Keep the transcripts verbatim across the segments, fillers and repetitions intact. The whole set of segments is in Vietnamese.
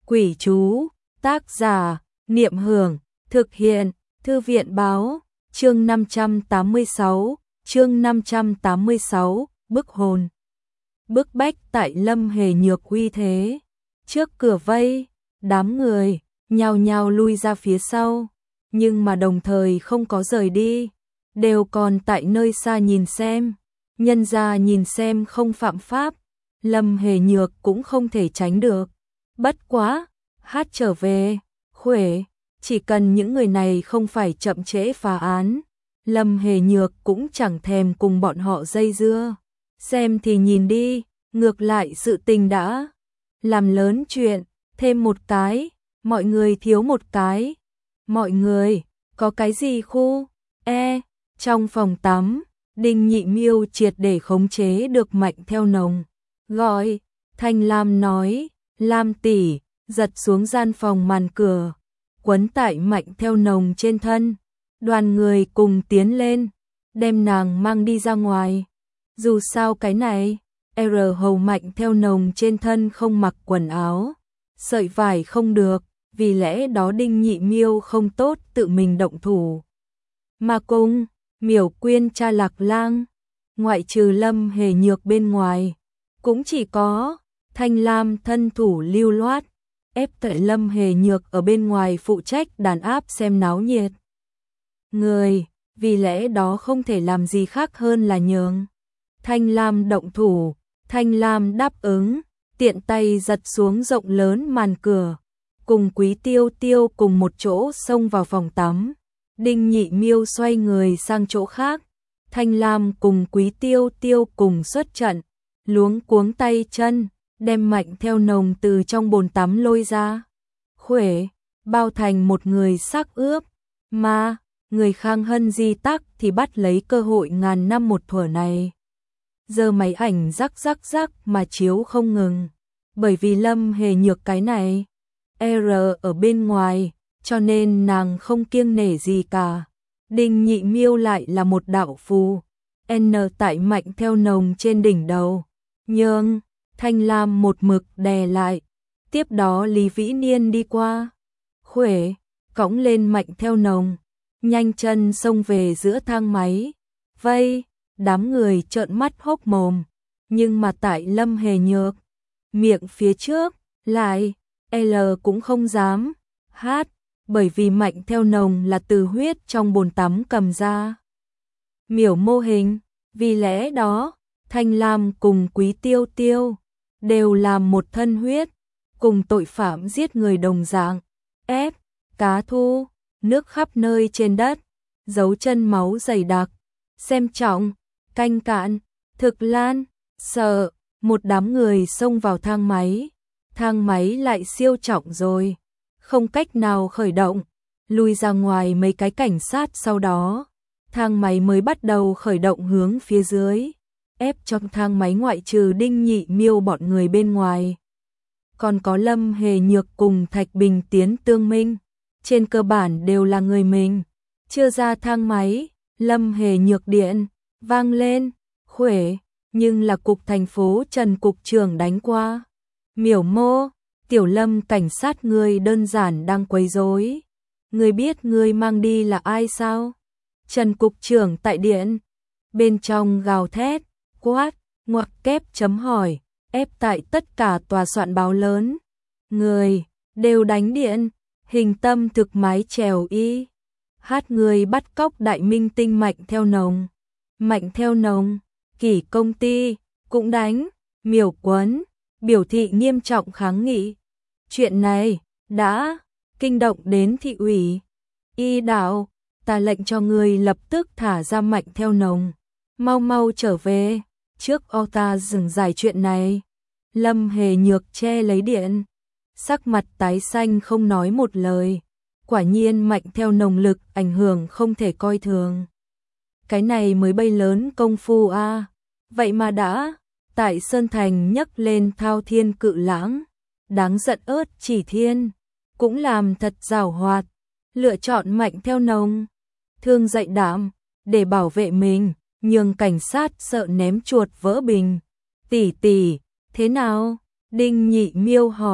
Quỷ chú, tác giả, Niệm Hưởng, thực hiện, Thư viện báo, chương năm trăm tám mươi sáu, chương năm trăm tám mươi sáu, bức hồn. Bức bách tại Lâm Hề Nhược uy thế. Trước cửa vây, đám người, nhao nhao lui ra phía sau, nhưng mà đồng thời không có rời đi, đều còn tại nơi xa nhìn xem. Nhân ra nhìn xem không phạm pháp, Lâm Hề Nhược cũng không thể tránh được. Bất quá, hát trở về, khuể, chỉ cần những người này không phải chậm trễ phá án, Lâm Hề Nhược cũng chẳng thèm cùng bọn họ dây dưa. Xem thì nhìn đi, ngược lại sự tình đã làm lớn chuyện, thêm một cái, mọi người thiếu một cái. Mọi người, có cái gì khu? E, trong phòng tắm, Đinh Nhị Miêu triệt để khống chế được Mạnh Theo Nồng. Gọi, Thanh Lam nói, Lam tỷ, giật xuống gian phòng màn cửa, quấn tại Mạnh Theo Nồng trên thân. Đoàn người cùng tiến lên, đem nàng mang đi ra ngoài. Dù sao cái này, R hầu Mạnh Theo Nồng trên thân không mặc quần áo, sợi vải không được, vì lẽ đó Đinh Nhị Miêu không tốt tự mình động thủ. Mà cung, Miểu Quyên cha Lạc Lang, ngoại trừ Lâm Hề Nhược bên ngoài, cũng chỉ có Thanh Lam thân thủ lưu loát, ép tại Lâm Hề Nhược ở bên ngoài phụ trách đàn áp xem náo nhiệt. Người, vì lẽ đó không thể làm gì khác hơn là nhường Thanh Lam động thủ. Thanh Lam đáp ứng, tiện tay giật xuống rộng lớn màn cửa, cùng Quý Tiêu Tiêu cùng một chỗ xông vào phòng tắm. Đinh Nhị Miêu xoay người sang chỗ khác, Thanh Lam cùng Quý Tiêu Tiêu cùng xuất trận, luống cuống tay chân, đem Mạnh Theo Nồng từ trong bồn tắm lôi ra. Khuể, bao thành một người xác ướp, mà người Khang Hân di tắc thì bắt lấy cơ hội ngàn năm một thuở này. Giờ máy ảnh rắc rắc rắc mà chiếu không ngừng, bởi vì Lâm Hề Nhược cái này R ở bên ngoài, cho nên nàng không kiêng nể gì cả. Đinh Nhị Miêu lại là một đạo phù, N tại Mạnh Theo Nồng trên đỉnh đầu, nhưng Thanh Lam một mực đè lại. Tiếp đó Lý Vĩ Niên đi qua, khuể, cõng lên Mạnh Theo Nồng, nhanh chân xông về giữa thang máy. Vây, đám người trợn mắt hốc mồm, nhưng mà tại Lâm Hề Nhược miệng phía trước, lại L cũng không dám hát, bởi vì Mạnh Theo Nồng là từ huyết trong bồn tắm cầm ra miểu mô hình, vì lẽ đó Thanh Lam cùng Quý Tiêu Tiêu đều làm một thân huyết, cùng tội phạm giết người đồng dạng. Ép, cá thu, nước khắp nơi trên đất, dấu chân máu dày đặc. Xem trọng, canh cạn, thực lan, sợ, một đám người xông vào thang máy. Thang máy lại siêu trọng rồi, không cách nào khởi động, lui ra ngoài mấy cái cảnh sát sau đó. Thang máy mới bắt đầu khởi động hướng phía dưới. Ép trong thang máy ngoại trừ Đinh Nhị Miêu bọn người bên ngoài, còn có Lâm Hề Nhược cùng Thạch Bình Tiến tương minh, trên cơ bản đều là người mình. Chưa ra thang máy, Lâm Hề Nhược điện vang lên, khuể, nhưng là cục thành phố Trần cục trưởng đánh qua. Miểu mô, Tiểu Lâm cảnh sát ngươi đơn giản đang quấy rối. Ngươi biết ngươi mang đi là ai sao? Trần cục trưởng tại điện bên trong gào thét, quát, ngoặc kép chấm hỏi, ép tại tất cả tòa soạn báo lớn. Người đều đánh điện, hình tâm thực mái chèo y. Hát người bắt cóc đại minh tinh Mạnh Theo Nồng. Mạnh Theo Nồng, Kỷ công ty, cũng đánh. Miểu Quấn, biểu thị nghiêm trọng kháng nghị. Chuyện này, đã kinh động đến thị ủy. Y đạo, ta lệnh cho người lập tức thả ra Mạnh Theo Nồng. Mau mau trở về, trước o ta dừng giải chuyện này. Lâm Hề Nhược che lấy điện, sắc mặt tái xanh không nói một lời. Quả nhiên Mạnh Theo Nồng lực ảnh hưởng không thể coi thường. Cái này mới bay lớn công phu a, à. Vậy mà đã tại Sơn Thành nhấc lên thao thiên cự lãng, đáng giận ớt chỉ thiên, cũng làm thật giàu hoạt, lựa chọn Mạnh Theo Nồng, thương dạy đảm, để bảo vệ mình, nhường cảnh sát sợ ném chuột vỡ bình. Tỷ tỷ, thế nào? Đinh Nhị Miêu hỏi,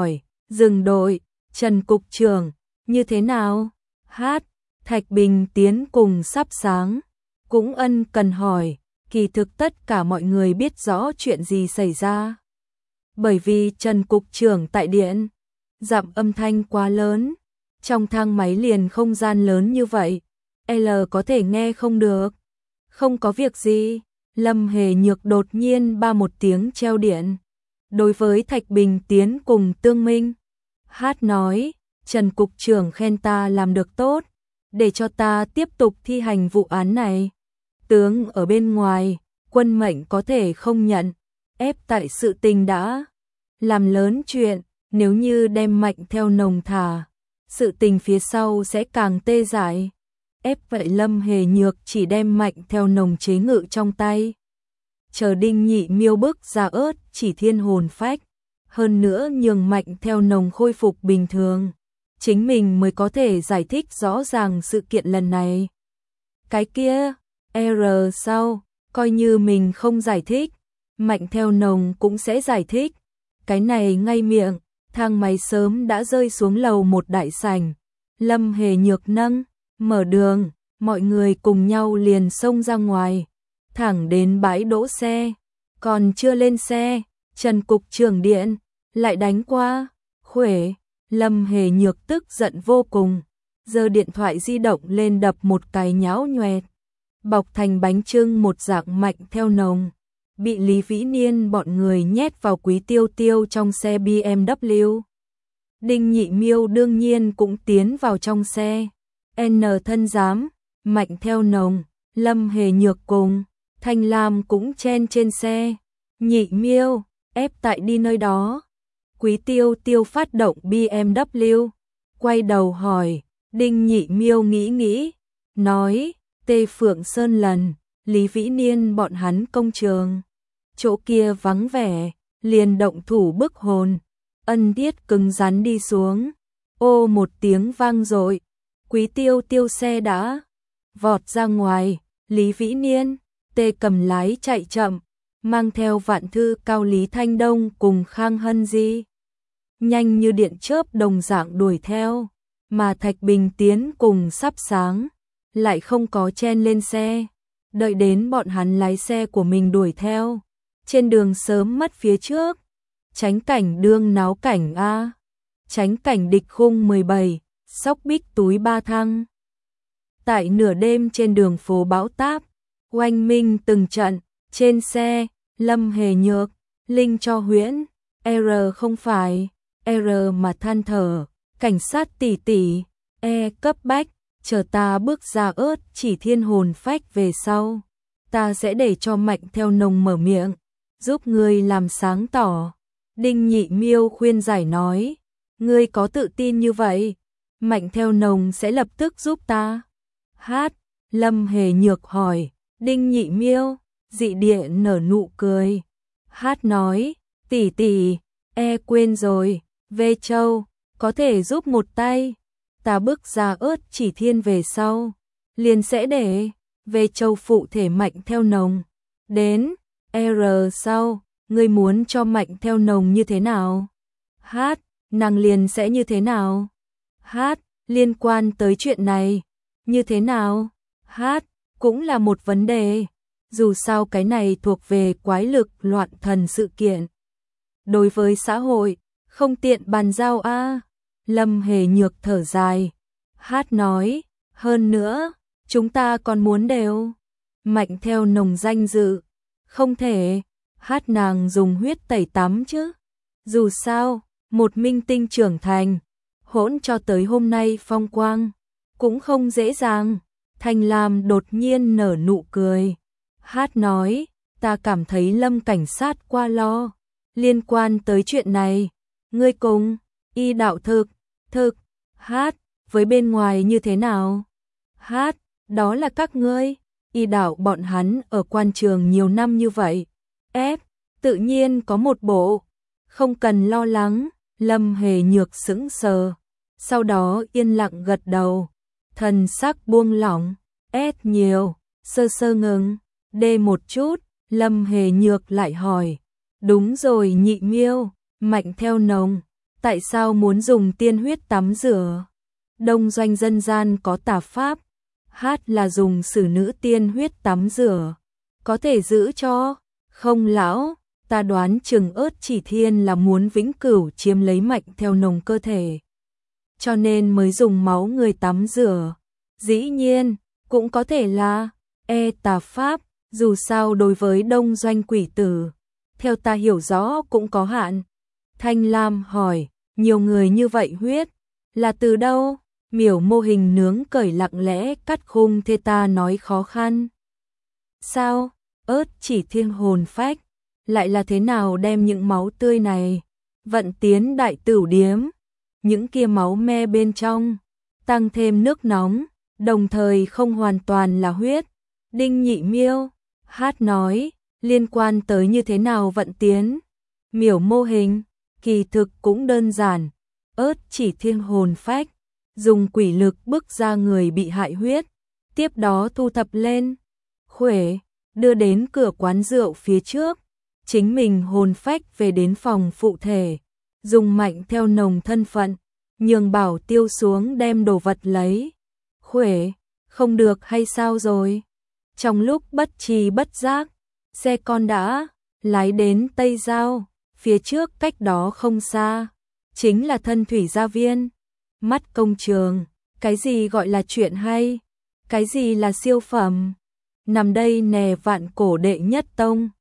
Dừng đội, Trần Cục trưởng, như thế nào? Hát, Thạch Bình Tiến cùng sắp sáng, cũng ân cần hỏi, kỳ thực tất cả mọi người biết rõ chuyện gì xảy ra. Bởi vì Trần Cục trưởng tại điện, dặm âm thanh quá lớn, trong thang máy liền không gian lớn như vậy, L có thể nghe không được. Không có việc gì, Lâm Hề Nhược đột nhiên ba một tiếng treo điện. Đối với Thạch Bình Tiến cùng Tương Minh, Hát nói, Trần Cục trưởng khen ta làm được tốt, để cho ta tiếp tục thi hành vụ án này. Tướng ở bên ngoài, quân mệnh có thể không nhận, ép tại sự tình đã làm lớn chuyện, nếu như đem Mạnh Theo Nồng thả, sự tình phía sau sẽ càng tê dại. Ép vậy Lâm Hề Nhược chỉ đem Mạnh Theo Nồng chế ngự trong tay. Chờ Đinh Nhị Miêu bức ra ớt chỉ thiên hồn phách, hơn nữa nhường Mạnh Theo Nồng khôi phục bình thường, chính mình mới có thể giải thích rõ ràng sự kiện lần này. Cái kia, R sau, coi như mình không giải thích, Mạnh Theo Nồng cũng sẽ giải thích. Cái này ngay miệng, thang máy sớm đã rơi xuống lầu một đại sảnh. Lâm Hề Nhược nâng, mở đường, mọi người cùng nhau liền xông ra ngoài, thẳng đến bãi đỗ xe. Còn chưa lên xe, Trần Cục trưởng điện lại đánh qua. Khuể, Lâm Hề Nhược tức giận vô cùng, giơ điện thoại di động lên đập một cái nhão nhoẹt, bọc thành bánh chưng một dạng Mạnh Theo Nồng, bị Lý Vĩ Niên bọn người nhét vào Quý Tiêu Tiêu trong xe bê em vê. Đinh Nhị Miêu đương nhiên cũng tiến vào trong xe. N thân giám, Mạnh Theo Nồng, Lâm Hề Nhược cùng Thanh Lam cũng chen trên xe. Nhị Miêu, ép tại đi nơi đó. Quý Tiêu Tiêu phát động bê em vê, quay đầu hỏi. Đinh Nhị Miêu nghĩ nghĩ, nói, Tê Phượng Sơn lần, Lý Vĩ Niên bọn hắn công trường, chỗ kia vắng vẻ, liền động thủ bức hồn. Ân Tiết cứng rắn đi xuống, ô một tiếng vang dội, Quý Tiêu Tiêu xe đã vọt ra ngoài. Lý Vĩ Niên, Tê cầm lái chạy chậm, mang theo Vạn Thư Cao Lý Thanh Đông cùng Khang Hân Di, nhanh như điện chớp đồng dạng đuổi theo, mà Thạch Bình Tiến cùng sắp sáng lại không có chen lên xe, đợi đến bọn hắn lái xe của mình đuổi theo, trên đường sớm mất phía trước. Tránh cảnh đương náo cảnh A, tránh cảnh địch khung mười bảy, sóc bích túi ba thăng. Tại nửa đêm trên đường phố bão táp, oanh minh từng trận, trên xe, Lâm Hề Nhược, Linh cho Huyễn, R không phải, R mà than thở, cảnh sát tỷ tỷ, E cấp bách, chờ ta bước ra ớt chỉ thiên hồn phách về sau, ta sẽ để cho Mạnh Theo Nồng mở miệng, giúp ngươi làm sáng tỏ. Đinh Nhị Miêu khuyên giải nói, ngươi có tự tin như vậy, Mạnh Theo Nồng sẽ lập tức giúp ta. Hát, Lâm Hề Nhược hỏi, Đinh Nhị Miêu, dị địa nở nụ cười. Hát nói, tỷ tỷ, E quên rồi, Vê Châu, có thể giúp một tay, ta bước ra ớt chỉ thiên về sau, liền sẽ để Vê Châu phụ thể Mạnh Theo Nồng. Đến, R sau, ngươi muốn cho Mạnh Theo Nồng như thế nào? Hát, nàng liền sẽ như thế nào? Hát, liên quan tới chuyện này, như thế nào? Hát, cũng là một vấn đề, dù sao cái này thuộc về quái lực loạn thần sự kiện. Đối với xã hội, không tiện bàn giao a. Lâm Hề Nhược thở dài. Hát nói, hơn nữa, chúng ta còn muốn đều Mạnh Theo Nồng danh dự, không thể. Hát nàng dùng huyết tẩy tắm chứ. Dù sao, một minh tinh trưởng thành, hỗn cho tới hôm nay phong quang, cũng không dễ dàng. Thanh Lam đột nhiên nở nụ cười. Hát nói, ta cảm thấy Lâm cảnh sát qua lo. Liên quan tới chuyện này, ngươi cùng, y đạo thực, thực, Hát, với bên ngoài như thế nào? Hát, đó là các ngươi, y đạo bọn hắn ở quan trường nhiều năm như vậy. Ép, tự nhiên có một bộ, không cần lo lắng. Lâm Hề Nhược sững sờ, sau đó yên lặng gật đầu, thần sắc buông lỏng. S nhiều, sơ sơ ngừng, D một chút. Lâm Hề Nhược lại hỏi, đúng rồi Nhị Miêu, Mạnh Theo Nồng, Tại sao muốn dùng tiên huyết tắm rửa? Đông doanh dân gian có tà pháp, hát là dùng xử nữ tiên huyết tắm rửa, có thể giữ cho không lão. Ta đoán chừng Ớt Chỉ Thiên là muốn vĩnh cửu chiếm lấy mệnh theo nồng cơ thể, cho nên mới dùng máu người tắm rửa. Dĩ nhiên, cũng có thể là e tà pháp, dù sao đối với đông doanh quỷ tử, theo ta hiểu rõ cũng có hạn. Thanh Lam hỏi, nhiều người như vậy huyết, là từ đâu? Miểu Mô Hình nướng cởi lặng lẽ cắt khung thê ta nói khó khăn. Sao? Ớt Chỉ Thiên hồn phách, lại là thế nào đem những máu tươi này vận tiến đại tửu điếm? Những kia máu me bên trong, tăng thêm nước nóng, đồng thời không hoàn toàn là huyết. Đinh Nhị Miêu, hát nói, liên quan tới như thế nào vận tiến? Miểu Mô Hình, kỳ thực cũng đơn giản, Ớt Chỉ Thiên hồn phách, dùng quỷ lực bức ra người bị hại huyết, tiếp đó thu thập lên, khuể, đưa đến cửa quán rượu phía trước, chính mình hồn phách về đến phòng phụ thể, dùng mạnh theo nồng thân phận, nhường Bảo Tiêu xuống đem đồ vật lấy, khuể, không được hay sao rồi? Trong lúc bất tri bất giác, xe con đã lái đến Tây Giao, phía trước cách đó không xa, chính là Thân Thủy Gia Viên. Mắt công trường, cái gì gọi là chuyện hay? Cái gì là siêu phẩm? Nằm đây nè vạn cổ đệ nhất tông.